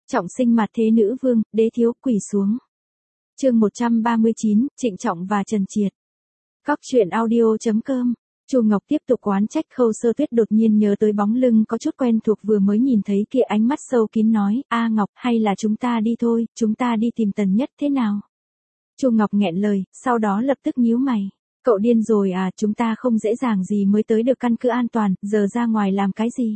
Trọng sinh mặt thế nữ vương, đế thiếu quỳ xuống. Chương 139, Trịnh Trọng và Trần Triệt. Góc truyện audio.com. Chu Ngọc tiếp tục oán trách Khâu Sơ Tuyết, đột nhiên nhớ tới bóng lưng có chút quen thuộc vừa mới nhìn thấy kia, ánh mắt sâu kín nói, "A Ngọc, hay là chúng ta đi thôi, chúng ta đi tìm Tần Nhất thế nào?" Chu Ngọc nghẹn lời, sau đó lập tức nhíu mày. "Cậu điên rồi à, chúng ta không dễ dàng gì mới tới được căn cứ an toàn, giờ ra ngoài làm cái gì?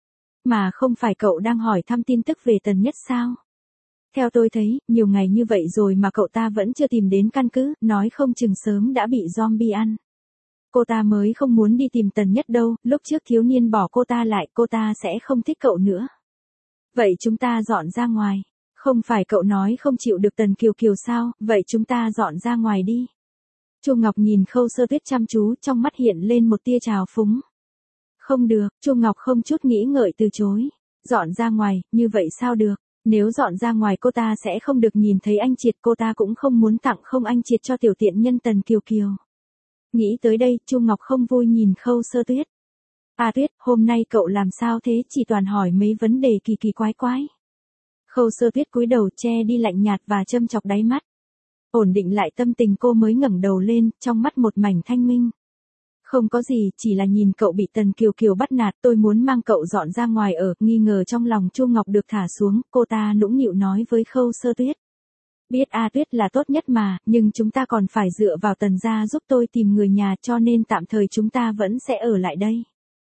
Mà không phải cậu đang hỏi thăm tin tức về Tần Nhất sao? Theo tôi thấy, nhiều ngày như vậy rồi mà cậu ta vẫn chưa tìm đến căn cứ, nói không chừng sớm đã bị zombie ăn. Cô ta mới không muốn đi tìm Tần Nhất đâu, lúc trước thiếu niên bỏ cô ta lại, cô ta sẽ không thích cậu nữa. Vậy chúng ta dọn ra ngoài. Không phải cậu nói không chịu được Tần Kiều Kiều sao, vậy chúng ta dọn ra ngoài đi." Chu Ngọc nhìn Khâu Sơ Tuyết chăm chú, trong mắt hiện lên một tia trào phúng. "Không được," Chu Ngọc không chút nghĩ ngợi từ chối. "Dọn ra ngoài, như vậy sao được? Nếu dọn ra ngoài cô ta sẽ không được nhìn thấy anh Triệt, cô ta cũng không muốn tặng không anh Triệt cho tiểu tiện nhân Tần Kiều Kiều." Nghĩ tới đây, Chu Ngọc không vui nhìn Khâu Sơ Tuyết. "A Tuyết, hôm nay cậu làm sao thế, chỉ toàn hỏi mấy vấn đề kỳ kỳ quái quái." Khâu Sơ Tuyết cúi đầu che đi lạnh nhạt và châm chọc đáy mắt. Ổn định lại tâm tình, cô mới ngẩng đầu lên, trong mắt một mảnh thanh minh. "Không có gì, chỉ là nhìn cậu bị Tần Kiều Kiều bắt nạt, tôi muốn mang cậu dọn ra ngoài ở." Nghi ngờ trong lòng Chu Ngọc được thả xuống, cô ta nũng nịu nói với Khâu Sơ Tuyết. "Biết A Tuyết là tốt nhất mà, nhưng chúng ta còn phải dựa vào Tần gia giúp tôi tìm người nhà, cho nên tạm thời chúng ta vẫn sẽ ở lại đây."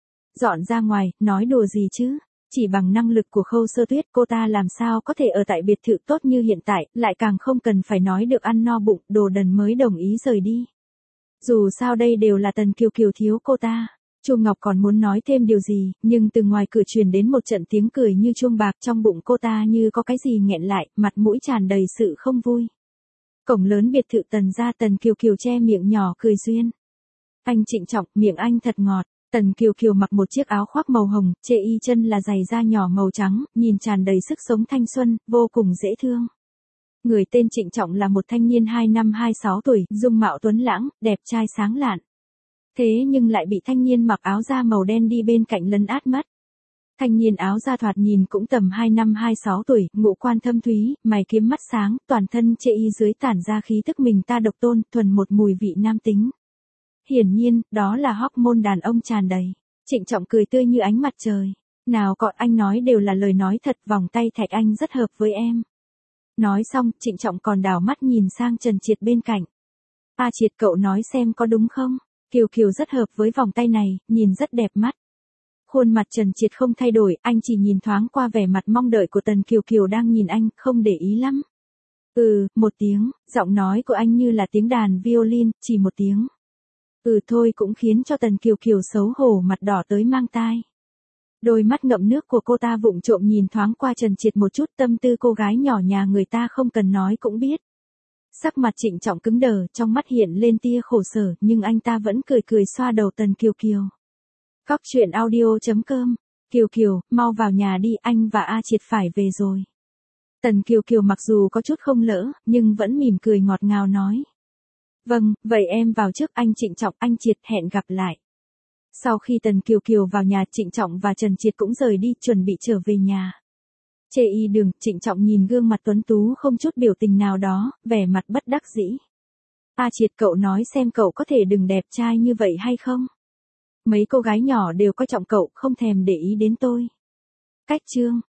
Dọn ra ngoài, nói đùa gì chứ? Chỉ bằng năng lực của Khâu Sơ Tuyết, cô ta làm sao có thể ở tại biệt thự tốt như hiện tại, lại càng không cần phải nói được ăn no bụng, đồ đần mới đồng ý rời đi. Dù sao đây đều là Tần Kiều Kiều thiếu cô ta. Chu Ngọc còn muốn nói thêm điều gì, nhưng từ ngoài cửa truyền đến một trận tiếng cười như chuông bạc, trong bụng cô ta như có cái gì nghẹn lại, mặt mũi tràn đầy sự không vui. Cổng lớn biệt thự Tần gia, Tần Kiều Kiều che miệng nhỏ cười duyên. "Anh Trịnh Trọng, miệng anh thật ngọt." Tần Kiều Kiều mặc một chiếc áo khoác màu hồng, chê y chân là giày da nhỏ màu trắng, nhìn tràn đầy sức sống thanh xuân, vô cùng dễ thương. Người tên Trịnh Trọng là một thanh niên 25-26 tuổi, dung mạo tuấn lãng, đẹp trai sáng lạn. Thế nhưng lại bị thanh niên mặc áo da màu đen đi bên cạnh lấn át mất. Thanh niên áo da thoạt nhìn cũng tầm 25-26 tuổi, ngũ quan thâm thúy, mày kiếm mắt sáng, toàn thân chê y dưới tản ra khí tức mình ta độc tôn, thuần một mùi vị nam tính. Hiển nhiên, đó là hormone đàn ông tràn đầy. Trịnh Trọng cười tươi như ánh mặt trời. "Nào cọ, anh nói đều là lời nói thật, vòng tay thạch anh rất hợp với em." Nói xong, Trịnh Trọng còn đảo mắt nhìn sang Trần Triệt bên cạnh. "A Triệt, cậu nói xem có đúng không? Kiều Kiều rất hợp với vòng tay này, nhìn rất đẹp mắt." Khuôn mặt Trần Triệt không thay đổi, anh chỉ nhìn thoáng qua vẻ mặt mong đợi của Tần Kiều Kiều đang nhìn anh, không để ý lắm. Một tiếng, giọng nói của anh như là tiếng đàn violin, chỉ một tiếng. Thôi cũng khiến cho Tần Kiều Kiều xấu hổ mặt đỏ tới mang tai. Đôi mắt ngậm nước của cô ta vụng trộm nhìn thoáng qua Trần Triệt một chút, tâm tư cô gái nhỏ nhà người ta không cần nói cũng biết. Sắc mặt Trịnh Trọng cứng đờ, trong mắt hiện lên tia khổ sở, nhưng anh ta vẫn cười cười xoa đầu Tần Kiều Kiều. Góc truyện audio.com. "Kiều Kiều, mau vào nhà đi, anh và A Triệt phải về rồi." Tần Kiều Kiều mặc dù có chút không lỡ, nhưng vẫn mỉm cười ngọt ngào nói. "Vâng, vậy em vào trước, anh Trịnh Trọng, anh Triệt, hẹn gặp lại." Sau khi Tần Kiều Kiều vào nhà, Trịnh Trọng và Trần Triệt cũng rời đi, chuẩn bị trở về nhà. Chê y đường, Trịnh Trọng nhìn gương mặt tuấn tú không chút biểu tình nào đó, vẻ mặt bất đắc dĩ. "A Triệt, cậu nói xem cậu có thể đừng đẹp trai như vậy hay không? Mấy cô gái nhỏ đều coi trọng cậu, không thèm để ý đến tôi." Cách chương